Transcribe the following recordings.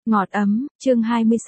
Ngọt ấm, chương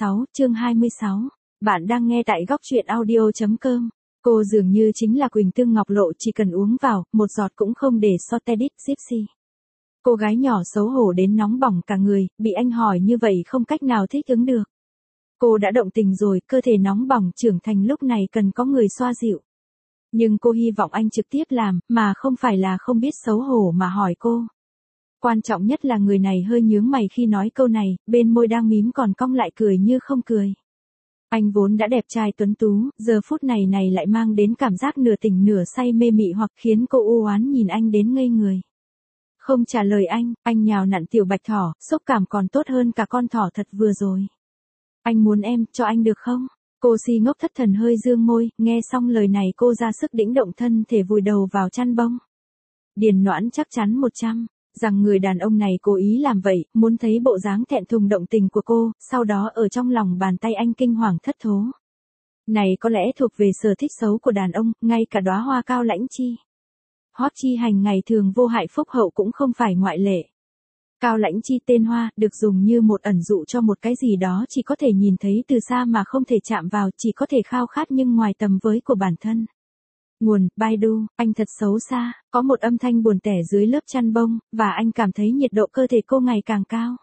26. Bạn đang nghe tại góc truyện audio.com. Cô dường như chính là Quỳnh Tương Ngọc Lộ, chỉ cần uống vào, một giọt cũng không để sót. Tedit Gypsy. Cô gái nhỏ xấu hổ đến nóng bỏng cả người, bị anh hỏi như vậy không cách nào thích ứng được. Cô đã động tình rồi, cơ thể nóng bỏng trưởng thành lúc này cần có người xoa dịu. Nhưng cô hy vọng anh trực tiếp làm, mà không phải là không biết xấu hổ mà hỏi cô. Quan trọng nhất là người này hơi nhướng mày khi nói câu này, bên môi đang mím còn cong lại cười như không cười. Anh vốn đã đẹp trai tuấn tú, giờ phút này lại mang đến cảm giác nửa tỉnh nửa say mê mị hoặc khiến cô u oán nhìn anh đến ngây người. Không trả lời anh nhào nặn tiểu bạch thỏ, xúc cảm còn tốt hơn cả con thỏ thật vừa rồi. Anh muốn em, cho anh được không? Cô si ngốc thất thần hơi dương môi, nghe xong lời này cô ra sức đĩnh động thân thể vùi đầu vào chăn bông. Điền Noãn chắc chắn 100. Rằng người đàn ông này cố ý làm vậy, muốn thấy bộ dáng thẹn thùng động tình của cô, sau đó ở trong lòng bàn tay anh kinh hoàng thất thố. Này có lẽ thuộc về sở thích xấu của đàn ông, ngay cả đóa hoa cao lãnh chi. Hót chi hành ngày thường vô hại phúc hậu cũng không phải ngoại lệ. Cao lãnh chi tên hoa, được dùng như một ẩn dụ cho một cái gì đó chỉ có thể nhìn thấy từ xa mà không thể chạm vào, chỉ có thể khao khát nhưng ngoài tầm với của bản thân. Nguồn, Baidu, anh thật xấu xa, có một âm thanh buồn tẻ dưới lớp chăn bông, và anh cảm thấy nhiệt độ cơ thể cô ngày càng cao.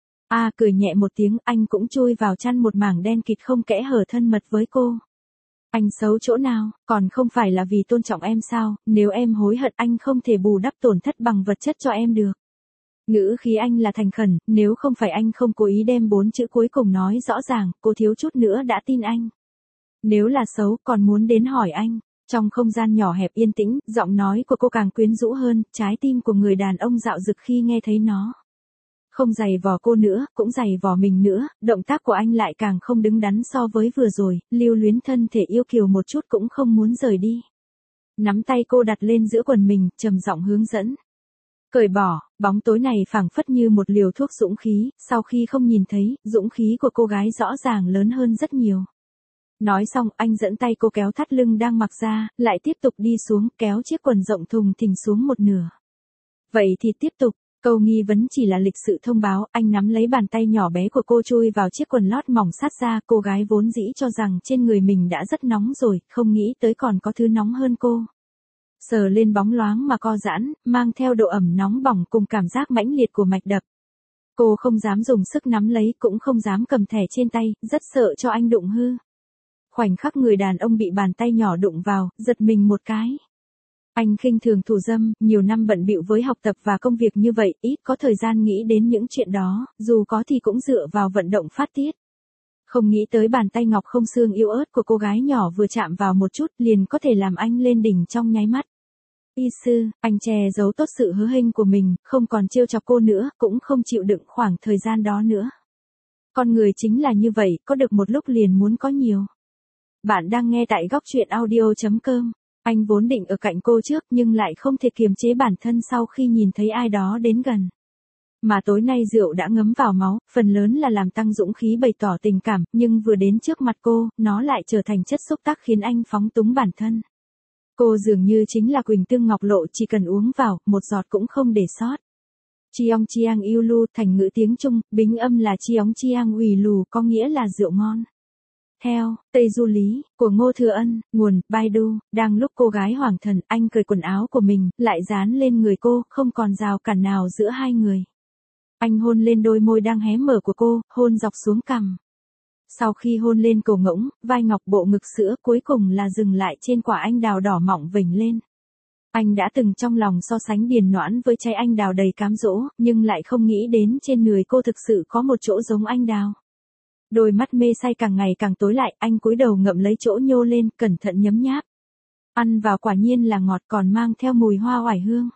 Cười nhẹ một tiếng, anh cũng chui vào chăn một mảng đen kịt không kẽ hở thân mật với cô. Anh xấu chỗ nào, còn không phải là vì tôn trọng em sao, nếu em hối hận anh không thể bù đắp tổn thất bằng vật chất cho em được. Ngữ khí anh là thành khẩn, nếu không phải anh không cố ý đem 4 chữ cuối cùng nói rõ ràng, cô thiếu chút nữa đã tin anh. Nếu là xấu, còn muốn đến hỏi anh. Trong không gian nhỏ hẹp yên tĩnh, giọng nói của cô càng quyến rũ hơn, trái tim của người đàn ông dạo dực khi nghe thấy nó. Không giày vò cô nữa, cũng giày vò mình nữa, động tác của anh lại càng không đứng đắn so với vừa rồi, lưu luyến thân thể yêu kiều một chút cũng không muốn rời đi. Nắm tay cô đặt lên giữa quần mình, trầm giọng hướng dẫn. Cởi bỏ, bóng tối này phảng phất như một liều thuốc dũng khí, sau khi không nhìn thấy, dũng khí của cô gái rõ ràng lớn hơn rất nhiều. Nói xong, anh dẫn tay cô kéo thắt lưng đang mặc ra, lại tiếp tục đi xuống, kéo chiếc quần rộng thùng thình xuống một nửa. Vậy thì tiếp tục, câu nghi vấn chỉ là lịch sự thông báo, anh nắm lấy bàn tay nhỏ bé của cô chui vào chiếc quần lót mỏng sát ra, cô gái vốn dĩ cho rằng trên người mình đã rất nóng rồi, không nghĩ tới còn có thứ nóng hơn cô. Sờ lên bóng loáng mà co giãn, mang theo độ ẩm nóng bỏng cùng cảm giác mãnh liệt của mạch đập. Cô không dám dùng sức nắm lấy, cũng không dám cầm thẻ trên tay, rất sợ cho anh đụng hư. Khoảnh khắc người đàn ông bị bàn tay nhỏ đụng vào, giật mình một cái. Anh khinh thường thủ dâm, nhiều năm bận bịu với học tập và công việc như vậy, ít có thời gian nghĩ đến những chuyện đó, dù có thì cũng dựa vào vận động phát tiết. Không nghĩ tới bàn tay ngọc không xương yếu ớt của cô gái nhỏ vừa chạm vào một chút liền có thể làm anh lên đỉnh trong nháy mắt. Y sư, anh che giấu tốt sự hớ hênh của mình, không còn trêu chọc cô nữa, cũng không chịu đựng khoảng thời gian đó nữa. Con người chính là như vậy, có được một lúc liền muốn có nhiều. Bạn đang nghe tại góc truyện audio.com. Anh vốn định ở cạnh cô trước nhưng lại không thể kiềm chế bản thân sau khi nhìn thấy ai đó đến gần. Mà tối nay rượu đã ngấm vào máu, phần lớn là làm tăng dũng khí bày tỏ tình cảm, nhưng vừa đến trước mặt cô, nó lại trở thành chất xúc tác khiến anh phóng túng bản thân. Cô dường như chính là Quỳnh Tương Ngọc Lộ, chỉ cần uống vào, một giọt cũng không để sót. Chiong chiang yêu lu, thành ngữ tiếng Trung, bính âm là chiong chiang ủy lù, có nghĩa là rượu ngon. Theo, Tây Du Lý, của Ngô Thừa Ân, nguồn, Baidu, đang lúc cô gái hoảng thần, anh cởi quần áo của mình, lại dán lên người cô, không còn rào cản nào giữa hai người. Anh hôn lên đôi môi đang hé mở của cô, hôn dọc xuống cằm. Sau khi hôn lên cổ ngỗng, vai ngọc bộ ngực sữa, cuối cùng là dừng lại trên quả anh đào đỏ mọng vểnh lên. Anh đã từng trong lòng so sánh Điền Noãn với trái anh đào đầy cám dỗ, nhưng lại không nghĩ đến trên người cô thực sự có một chỗ giống anh đào. Đôi mắt mê say càng ngày càng tối lại, anh cúi đầu ngậm lấy chỗ nhô lên, cẩn thận nhấm nháp. Ăn vào quả nhiên là ngọt còn mang theo mùi hoa oải hương.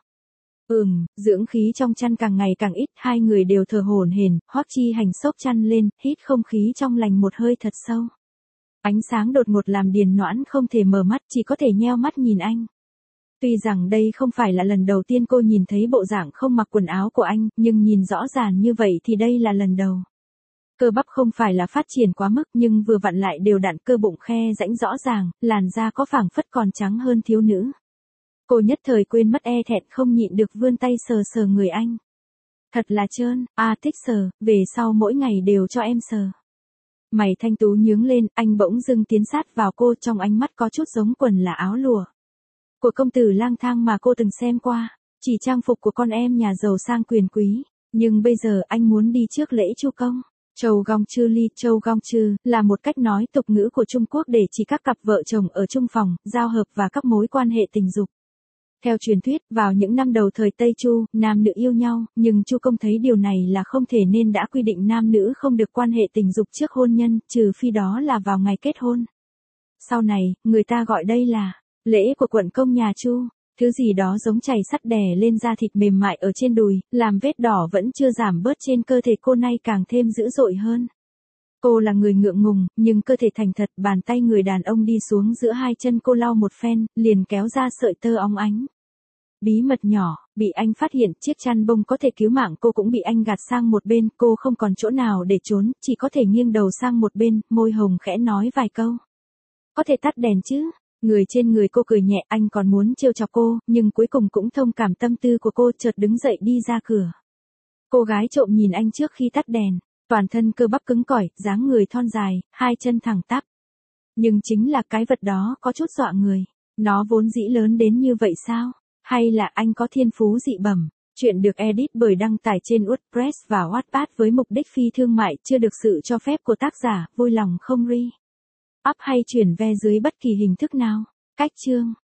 Dưỡng khí trong chăn càng ngày càng ít, hai người đều thở hổn hển, Hoắc Chi Hành xốc chăn lên, hít không khí trong lành một hơi thật sâu. Ánh sáng đột ngột làm Điền Noãn không thể mở mắt, chỉ có thể nheo mắt nhìn anh. Tuy rằng đây không phải là lần đầu tiên cô nhìn thấy bộ dạng không mặc quần áo của anh, nhưng nhìn rõ ràng như vậy thì đây là lần đầu. Cơ bắp không phải là phát triển quá mức nhưng vừa vặn lại đều đặn, cơ bụng khe rãnh rõ ràng, làn da có phảng phất còn trắng hơn thiếu nữ. Cô nhất thời quên mất e thẹn không nhịn được vươn tay sờ sờ người anh. Thật là trơn, thích sờ, về sau mỗi ngày đều cho em sờ. Mày thanh tú nhướng lên, anh bỗng dưng tiến sát vào cô, trong ánh mắt có chút giống quần là áo lụa của công tử lang thang mà cô từng xem qua, chỉ trang phục của con em nhà giàu sang quyền quý, nhưng bây giờ anh muốn đi trước lễ chu công. Châu gong chư là một cách nói tục ngữ của Trung Quốc để chỉ các cặp vợ chồng ở chung phòng, giao hợp và các mối quan hệ tình dục. Theo truyền thuyết, vào những năm đầu thời Tây Chu, nam nữ yêu nhau, nhưng Chu công thấy điều này là không thể nên đã quy định nam nữ không được quan hệ tình dục trước hôn nhân, trừ phi đó là vào ngày kết hôn. Sau này, người ta gọi đây là lễ của quận công nhà Chu, thứ gì đó giống chày sắt đè lên da thịt mềm mại ở trên đùi, làm vết đỏ vẫn chưa giảm bớt trên cơ thể cô nay càng thêm dữ dội hơn. Cô là người ngượng ngùng, nhưng cơ thể thành thật, bàn tay người đàn ông đi xuống giữa hai chân cô lau một phen, liền kéo ra sợi tơ óng ánh. Bí mật nhỏ, bị anh phát hiện, chiếc chăn bông có thể cứu mạng cô cũng bị anh gạt sang một bên, cô không còn chỗ nào để trốn, chỉ có thể nghiêng đầu sang một bên, môi hồng khẽ nói vài câu. Có thể tắt đèn chứ? Người trên người cô cười nhẹ, anh còn muốn trêu chọc cô, nhưng cuối cùng cũng thông cảm tâm tư của cô, chợt đứng dậy đi ra cửa. Cô gái trộm nhìn anh trước khi tắt đèn, toàn thân cơ bắp cứng cỏi, dáng người thon dài, hai chân thẳng tắp. Nhưng chính là cái vật đó có chút dọa người. Nó vốn dĩ lớn đến như vậy sao? Hay là anh có thiên phú dị bẩm? Chuyện được edit bởi đăng tải trên WordPress và Wattpad với mục đích phi thương mại, chưa được sự cho phép của tác giả, vui lòng không re. Up hay chuyển ve dưới bất kỳ hình thức nào. Cách chương